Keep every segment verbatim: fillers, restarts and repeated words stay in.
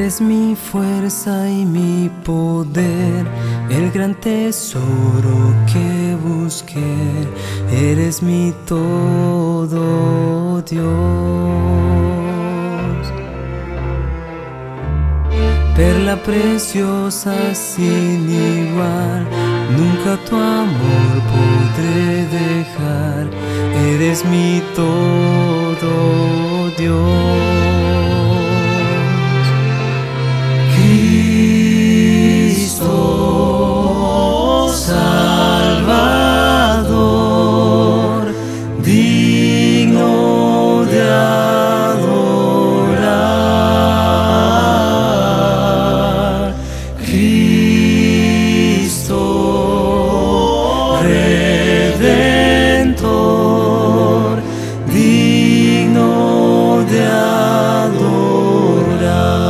Eres mi fuerza y mi poder, el gran tesoro que busqué. Eres mi todo, Dios. Perla preciosa sin igual, nunca tu amor podré dejar. Eres mi todo, Dios. Cristo Salvador, digno de adorar. Cristo Redentor, digno de adorar.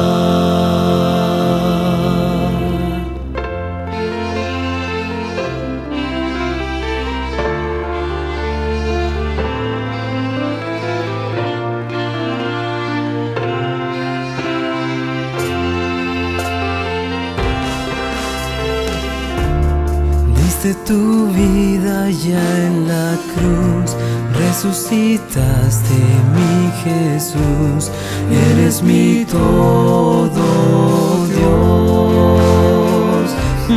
Diste tu vida ya en la cruz, resucitaste mi Jesús. Eres mi todo, Dios.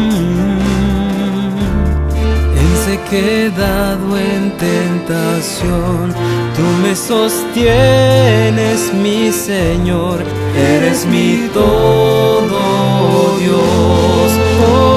Mm. En sequedad o en tentación, tú me sostienes, mi Señor. Eres mi todo, Dios. Oh,